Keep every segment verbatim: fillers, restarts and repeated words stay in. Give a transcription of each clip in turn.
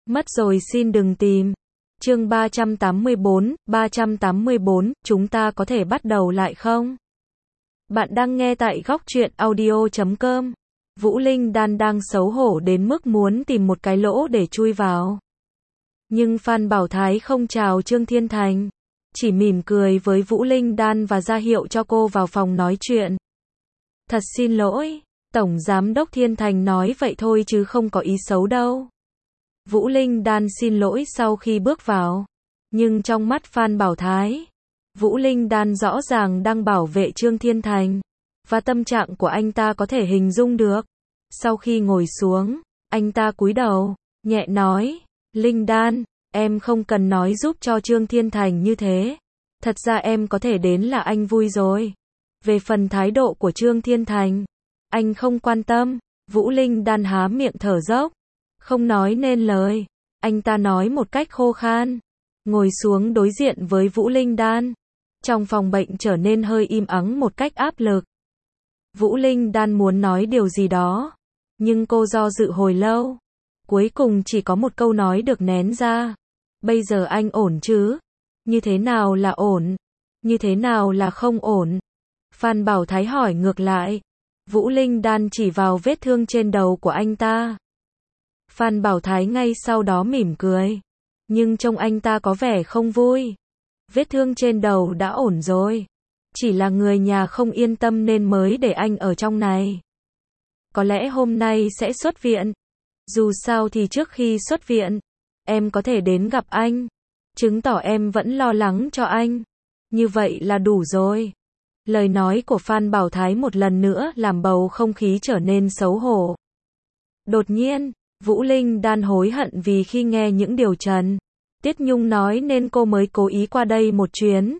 Mất rồi xin đừng tìm. Chương ba trăm tám mươi bốn, ba trăm tám mươi bốn, chúng ta có thể bắt đầu lại không? Bạn đang nghe tại góc truyện audio chấm com. Vũ Linh Đan đang xấu hổ đến mức muốn tìm một cái lỗ để chui vào. Nhưng Phan Bảo Thái không chào Trương Thiên Thành, chỉ mỉm cười với Vũ Linh Đan và ra hiệu cho cô vào phòng nói chuyện. Thật xin lỗi, Tổng Giám đốc Thiên Thành nói vậy thôi chứ không có ý xấu đâu. Vũ Linh Đan xin lỗi sau khi bước vào. Nhưng trong mắt Phan Bảo Thái, Vũ Linh Đan rõ ràng đang bảo vệ Trương Thiên Thành. Và tâm trạng của anh ta có thể hình dung được. Sau khi ngồi xuống, anh ta cúi đầu, nhẹ nói, Linh Đan, em không cần nói giúp cho Trương Thiên Thành như thế. Thật ra em có thể đến là anh vui rồi. Về phần thái độ của Trương Thiên Thành, anh không quan tâm. Vũ Linh Đan há miệng thở dốc, không nói nên lời. Anh ta nói một cách khô khan, ngồi xuống đối diện với Vũ Linh Đan. Trong phòng bệnh trở nên hơi im ắng một cách áp lực. Vũ Linh Đan muốn nói điều gì đó, nhưng cô do dự hồi lâu. Cuối cùng chỉ có một câu nói được nén ra. Bây giờ anh ổn chứ? Như thế nào là ổn? Như thế nào là không ổn? Phan Bảo Thái hỏi ngược lại. Vũ Linh Đan chỉ vào vết thương trên đầu của anh ta. Phan Bảo Thái ngay sau đó mỉm cười. Nhưng trông anh ta có vẻ không vui. Vết thương trên đầu đã ổn rồi. Chỉ là người nhà không yên tâm nên mới để anh ở trong này. Có lẽ hôm nay sẽ xuất viện. Dù sao thì trước khi xuất viện, em có thể đến gặp anh. Chứng tỏ em vẫn lo lắng cho anh. Như vậy là đủ rồi. Lời nói của Phan Bảo Thái một lần nữa làm bầu không khí trở nên xấu hổ. Đột nhiên, Vũ Linh Đan hối hận vì khi nghe những điều Trần Tiết Nhung nói nên cô mới cố ý qua đây một chuyến.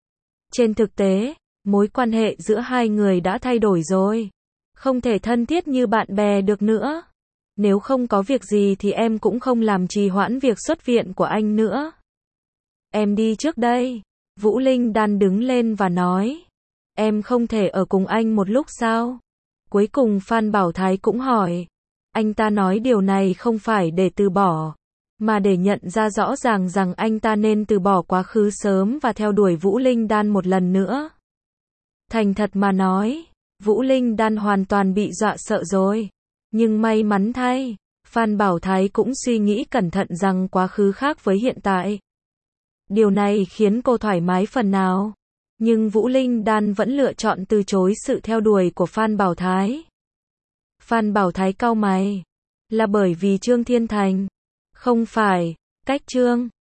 Trên thực tế, mối quan hệ giữa hai người đã thay đổi rồi. Không thể thân thiết như bạn bè được nữa. Nếu không có việc gì thì em cũng không làm trì hoãn việc xuất viện của anh nữa. Em đi trước đây. Vũ Linh Đan đứng lên và nói. Em không thể ở cùng anh một lúc sao? Cuối cùng Phan Bảo Thái cũng hỏi. Anh ta nói điều này không phải để từ bỏ, mà để nhận ra rõ ràng rằng anh ta nên từ bỏ quá khứ sớm và theo đuổi Vũ Linh Đan một lần nữa. Thành thật mà nói, Vũ Linh Đan hoàn toàn bị dọa sợ rồi. Nhưng may mắn thay, Phan Bảo Thái cũng suy nghĩ cẩn thận rằng quá khứ khác với hiện tại. Điều này khiến cô thoải mái phần nào. Nhưng Vũ Linh Đan vẫn lựa chọn từ chối sự theo đuổi của Phan Bảo Thái. Phan Bảo Thái cau mày. Là bởi vì Trương Thiên Thành? Không phải, cách Trương